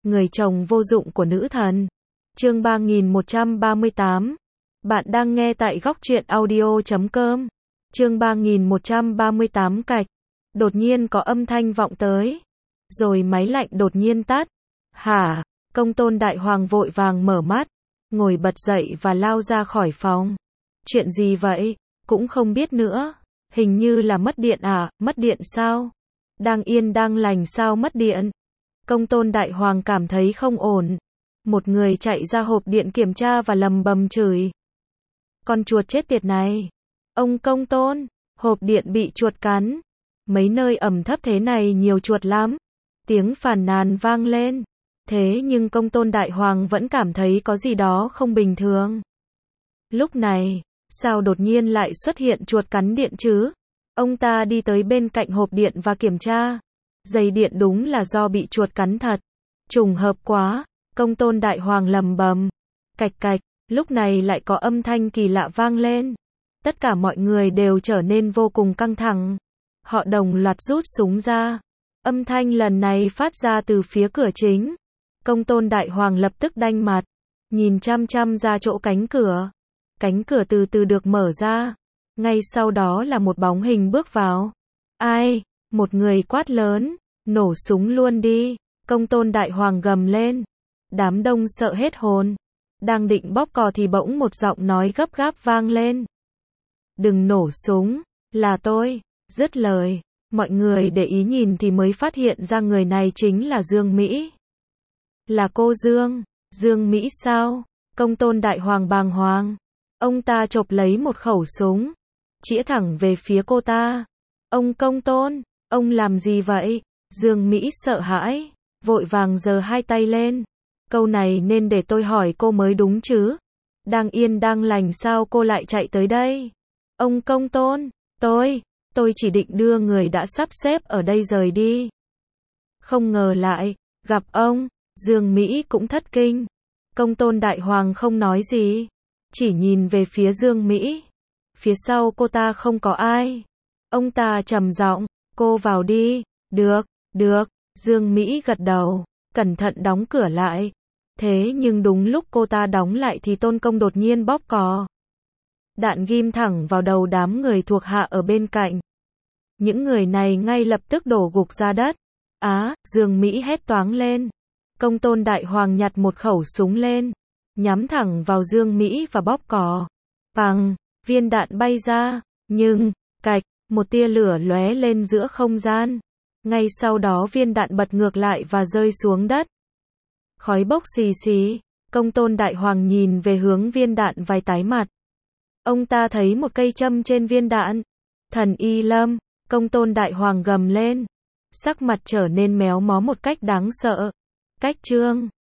Người chồng vô dụng của nữ thần. Chương 3138. Bạn đang nghe tại góc truyện audio.com. Chương 3138 cạch. Đột nhiên có âm thanh vọng tới. Rồi máy lạnh đột nhiên tắt. Hả? Công tôn đại hoàng vội vàng mở mắt. Ngồi bật dậy và lao ra khỏi phòng. Chuyện gì vậy? Cũng không biết nữa. Hình như là mất điện à? Mất điện sao? Đang yên đang lành sao mất điện? Công tôn đại hoàng cảm thấy không ổn. Một người chạy ra hộp điện kiểm tra và lầm bầm chửi. Con chuột chết tiệt này. Ông công tôn, hộp điện bị chuột cắn. Mấy nơi ẩm thấp thế này nhiều chuột lắm. Tiếng phàn nàn vang lên. Thế nhưng công tôn đại hoàng vẫn cảm thấy có gì đó không bình thường. Lúc này, sao đột nhiên lại xuất hiện chuột cắn điện chứ? Ông ta đi tới bên cạnh hộp điện và kiểm tra. Dây điện đúng là do bị chuột cắn thật. Trùng hợp quá, công tôn đại hoàng lầm bầm. Cạch cạch, lúc này lại có âm thanh kỳ lạ vang lên. Tất cả mọi người đều trở nên vô cùng căng thẳng. Họ đồng loạt rút súng ra. Âm thanh lần này phát ra từ phía cửa chính. Công tôn đại hoàng lập tức đanh mặt. Nhìn chăm chăm ra chỗ cánh cửa. Cánh cửa từ từ được mở ra. Ngay sau đó là một bóng hình bước vào. Ai? Một người quát lớn. Nổ súng luôn đi. Công tôn đại hoàng gầm lên. Đám đông sợ hết hồn. Đang định bóp cò thì bỗng một giọng nói gấp gáp vang lên. Đừng nổ súng. Là tôi. Dứt lời. Mọi người để ý nhìn thì mới phát hiện ra người này chính là Dương Mỹ. Là cô Dương. Dương Mỹ sao? Công tôn đại hoàng bàng hoàng. Ông ta chộp lấy một khẩu súng. Chĩa thẳng về phía cô ta. Ông công tôn, ông làm gì vậy? Dương Mỹ sợ hãi. Vội vàng giơ hai tay lên. Câu này nên để tôi hỏi cô mới đúng chứ. Đang yên đang lành sao cô lại chạy tới đây? Ông công tôn, tôi chỉ định đưa người đã sắp xếp ở đây rời đi. Không ngờ lại, gặp ông. Dương Mỹ cũng thất kinh. Công tôn đại hoàng không nói gì. Chỉ nhìn về phía Dương Mỹ. Phía sau cô ta không có ai. Ông ta trầm giọng, cô vào đi. Được. Dương Mỹ gật đầu, cẩn thận đóng cửa lại. Thế nhưng đúng lúc cô ta đóng lại thì Tôn Công đột nhiên bóp cò. Đạn ghim thẳng vào đầu đám người thuộc hạ ở bên cạnh. Những người này ngay lập tức đổ gục ra đất. Dương Mỹ hét toáng lên. Công tôn đại hoàng nhặt một khẩu súng lên. Nhắm thẳng vào Dương Mỹ và bóp cò. Bằng, viên đạn bay ra. Nhưng, cạch, một tia lửa lóe lên giữa không gian. Ngay sau đó viên đạn bật ngược lại và rơi xuống đất. Khói bốc xì xì. Công tôn đại hoàng nhìn về hướng viên đạn vài tái mặt. Ông ta thấy một cây châm trên viên đạn. Thần y lâm. Công tôn đại hoàng gầm lên. Sắc mặt trở nên méo mó một cách đáng sợ. Cách chương